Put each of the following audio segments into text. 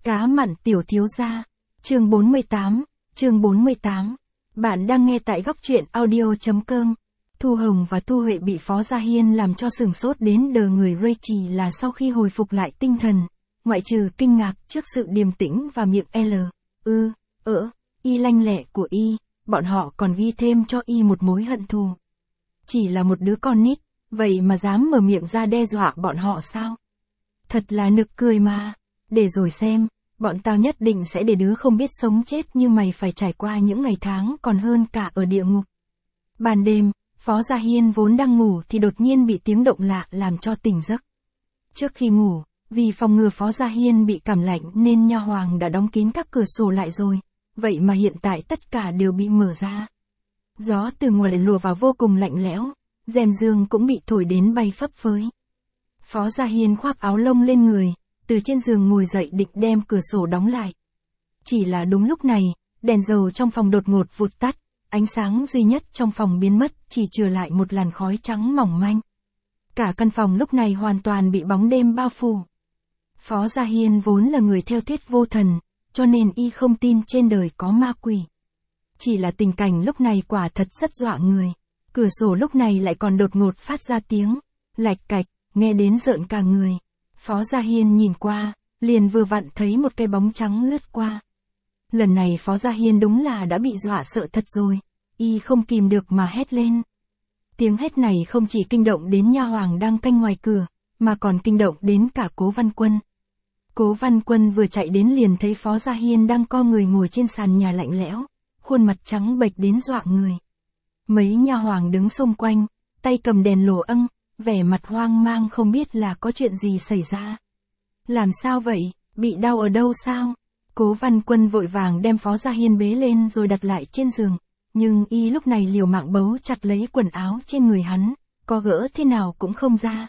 Cá mặn tiểu thiếu gia. Chương 48. Bạn đang nghe tại góc truyện audio.com. Thu Hồng và Thu Huệ bị Phó Gia Hiên làm cho sửng sốt đến đờ người rơi, chỉ là sau khi hồi phục lại tinh thần, ngoại trừ kinh ngạc trước sự điềm tĩnh và miệng y lanh lẹ của y, bọn họ còn ghi thêm cho y một mối hận thù. Chỉ là một đứa con nít, vậy mà dám mở miệng ra đe dọa bọn họ sao? Thật là nực cười mà. Để rồi xem, bọn tao nhất định sẽ để đứa không biết sống chết như mày phải trải qua những ngày tháng còn hơn cả ở địa ngục. Ban đêm, Phó Gia Hiên vốn đang ngủ thì đột nhiên bị tiếng động lạ làm cho tỉnh giấc. Trước khi ngủ, vì phòng ngừa Phó Gia Hiên bị cảm lạnh nên nha hoàng đã đóng kín các cửa sổ lại rồi, vậy mà hiện tại tất cả đều bị mở ra. Gió từ ngoài lùa vào vô cùng lạnh lẽo, rèm giường cũng bị thổi đến bay phấp phới. Phó Gia Hiên khoác áo lông lên người, từ trên giường ngồi dậy định đem cửa sổ đóng lại. Chỉ là đúng lúc này, đèn dầu trong phòng đột ngột vụt tắt, ánh sáng duy nhất trong phòng biến mất, chỉ chừa lại một làn khói trắng mỏng manh. Cả căn phòng lúc này hoàn toàn bị bóng đêm bao phủ. Phó Gia Hiên vốn là người theo thuyết vô thần, cho nên y không tin trên đời có ma quỷ. Chỉ là tình cảnh lúc này quả thật rất dọa người. Cửa sổ lúc này lại còn đột ngột phát ra tiếng lạch cạch, nghe đến rợn cả người. Phó Gia Hiên nhìn qua, liền vừa vặn thấy một cái bóng trắng lướt qua. Lần này Phó Gia Hiên đúng là đã bị dọa sợ thật rồi, y không kìm được mà hét lên. Tiếng hét này không chỉ kinh động đến nha hoàng đang canh ngoài cửa, mà còn kinh động đến cả Cố Văn Quân. Cố Văn Quân vừa chạy đến liền thấy Phó Gia Hiên đang co người ngồi trên sàn nhà lạnh lẽo, khuôn mặt trắng bệch đến dọa người. Mấy nha hoàng đứng xung quanh, tay cầm đèn lồ âng, vẻ mặt hoang mang không biết là có chuyện gì xảy ra. Làm sao vậy, bị đau ở đâu sao? Cố Văn Quân vội vàng đem Phó Gia Hiên bế lên rồi đặt lại trên giường, nhưng y lúc này liều mạng bấu chặt lấy quần áo trên người hắn, có gỡ thế nào cũng không ra.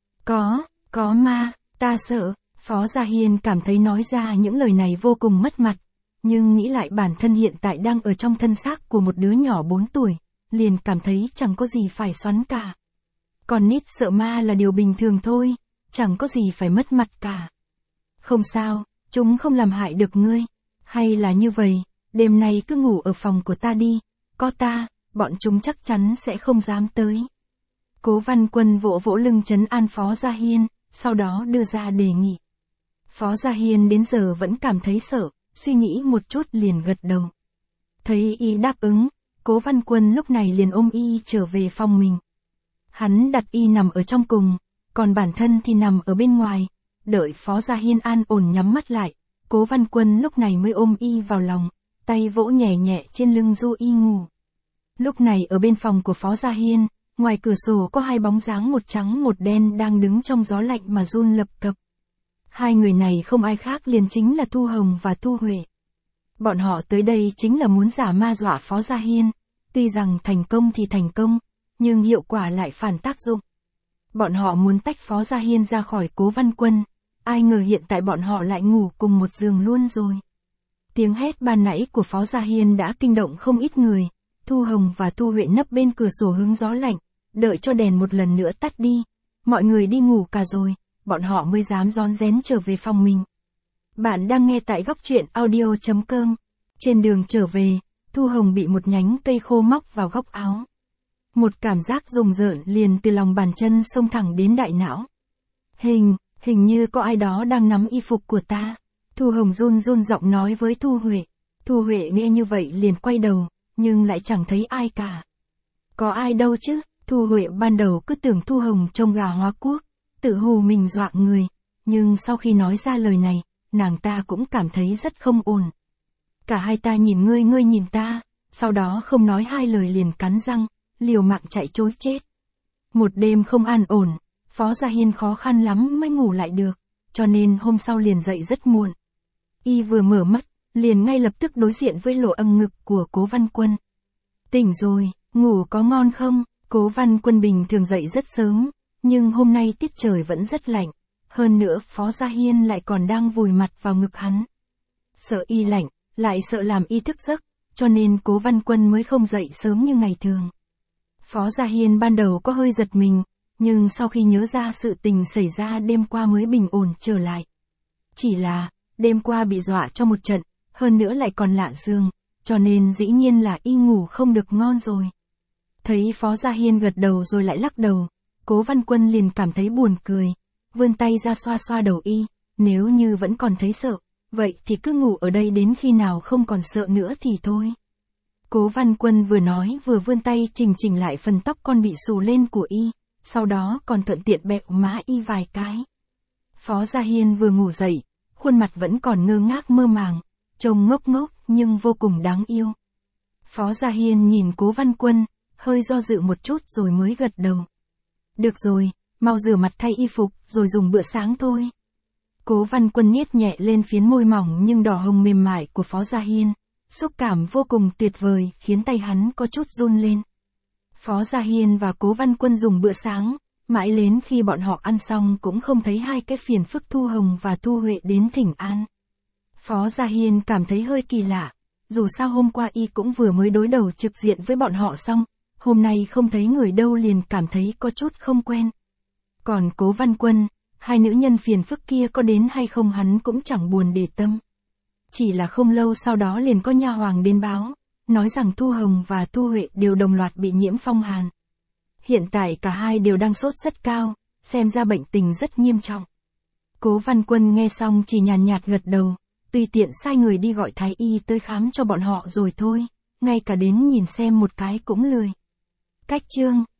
Có ma, ta sợ. Phó Gia Hiên cảm thấy nói ra những lời này vô cùng mất mặt, nhưng nghĩ lại bản thân hiện tại đang ở trong thân xác của một đứa nhỏ 4 tuổi, liền cảm thấy chẳng có gì phải xoắn cả. Con nít sợ ma là điều bình thường thôi, chẳng có gì phải mất mặt cả. Không sao, chúng không làm hại được ngươi. Hay là như vậy, đêm nay cứ ngủ ở phòng của ta đi, có ta, bọn chúng chắc chắn sẽ không dám tới. Cố Văn Quân vỗ vỗ lưng trấn an Phó Gia Hiên, sau đó đưa ra đề nghị. Phó Gia Hiên đến giờ vẫn cảm thấy sợ, suy nghĩ một chút liền gật đầu. Thấy y đáp ứng, Cố Văn Quân lúc này liền ôm y trở về phòng mình. Hắn đặt y nằm ở trong cùng, còn bản thân thì nằm ở bên ngoài, đợi Phó Gia Hiên an ổn nhắm mắt lại, Cố Văn Quân lúc này mới ôm y vào lòng, tay vỗ nhẹ nhẹ trên lưng du y ngủ. Lúc này ở bên phòng của Phó Gia Hiên, ngoài cửa sổ có hai bóng dáng một trắng một đen đang đứng trong gió lạnh mà run lập cập. Hai người này không ai khác liền chính là Thu Hồng và Thu Huệ. Bọn họ tới đây chính là muốn giả ma dọa Phó Gia Hiên, tuy rằng thành công thì thành công, nhưng hiệu quả lại phản tác dụng. Bọn họ muốn tách Phó Gia Hiên ra khỏi Cố Văn Quân, ai ngờ hiện tại bọn họ lại ngủ cùng một giường luôn rồi. Tiếng hét ban nãy của Phó Gia Hiên đã kinh động không ít người, Thu Hồng và Thu Huệ nấp bên cửa sổ hướng gió lạnh, đợi cho đèn một lần nữa tắt đi, mọi người đi ngủ cả rồi, bọn họ mới dám rón rén trở về phòng mình. Bạn đang nghe tại góc truyện audio.com. Trên đường trở về, Thu Hồng bị một nhánh cây khô móc vào góc áo. Một cảm giác rùng rợn liền từ lòng bàn chân xông thẳng đến đại não. Hình như có ai đó đang nắm y phục của ta. Thu Hồng run run giọng nói với Thu Huệ. Thu Huệ nghe như vậy liền quay đầu, nhưng lại chẳng thấy ai cả. Có ai đâu chứ? Thu Huệ ban đầu cứ tưởng Thu Hồng trông gà hóa quốc, tự hù mình dọa người, nhưng sau khi nói ra lời này, nàng ta cũng cảm thấy rất không ổn. Cả hai ta nhìn ngươi nhìn ta, sau đó không nói hai lời liền cắn răng, liều mạng chạy trối chết. Một đêm không an ổn, Phó Gia Hiên khó khăn lắm mới ngủ lại được, cho nên hôm sau liền dậy rất muộn. Y vừa mở mắt, liền ngay lập tức đối diện với lỗ âng ngực của Cố Văn Quân. Tỉnh rồi, ngủ có ngon không? Cố Văn Quân bình thường dậy rất sớm, nhưng hôm nay tiết trời vẫn rất lạnh, hơn nữa Phó Gia Hiên lại còn đang vùi mặt vào ngực hắn. Sợ y lạnh, lại sợ làm y thức giấc, cho nên Cố Văn Quân mới không dậy sớm như ngày thường. Phó Gia Hiên ban đầu có hơi giật mình, nhưng sau khi nhớ ra sự tình xảy ra đêm qua mới bình ổn trở lại. Chỉ là, đêm qua bị dọa cho một trận, hơn nữa lại còn lạ giường, cho nên dĩ nhiên là y ngủ không được ngon rồi. Thấy Phó Gia Hiên gật đầu rồi lại lắc đầu, Cố Văn Quân liền cảm thấy buồn cười, vươn tay ra xoa xoa đầu y, nếu như vẫn còn thấy sợ, vậy thì cứ ngủ ở đây đến khi nào không còn sợ nữa thì thôi. Cố Văn Quân vừa nói vừa vươn tay chỉnh lại phần tóc con bị xù lên của y, sau đó còn thuận tiện bẹo má y vài cái. Phó Gia Hiên vừa ngủ dậy, khuôn mặt vẫn còn ngơ ngác mơ màng, trông ngốc ngốc nhưng vô cùng đáng yêu. Phó Gia Hiên nhìn Cố Văn Quân, hơi do dự một chút rồi mới gật đầu. Được rồi, mau rửa mặt thay y phục rồi dùng bữa sáng thôi. Cố Văn Quân niết nhẹ lên phiến môi mỏng nhưng đỏ hồng mềm mại của Phó Gia Hiên, xúc cảm vô cùng tuyệt vời khiến tay hắn có chút run lên. Phó Gia Hiên và Cố Văn Quân dùng bữa sáng, mãi đến khi bọn họ ăn xong cũng không thấy hai cái phiền phức Thu Hồng và Thu Huệ đến thỉnh an. Phó Gia Hiên cảm thấy hơi kỳ lạ, dù sao hôm qua y cũng vừa mới đối đầu trực diện với bọn họ xong, hôm nay không thấy người đâu liền cảm thấy có chút không quen. Còn Cố Văn Quân, hai nữ nhân phiền phức kia có đến hay không hắn cũng chẳng buồn để tâm. Chỉ là không lâu sau đó liền có nha hoàn đến báo, nói rằng Thu Hồng và Thu Huệ đều đồng loạt bị nhiễm phong hàn. Hiện tại cả hai đều đang sốt rất cao, xem ra bệnh tình rất nghiêm trọng. Cố Văn Quân nghe xong chỉ nhàn nhạt gật đầu, tùy tiện sai người đi gọi thái y tới khám cho bọn họ rồi thôi, ngay cả đến nhìn xem một cái cũng lười. Cách chương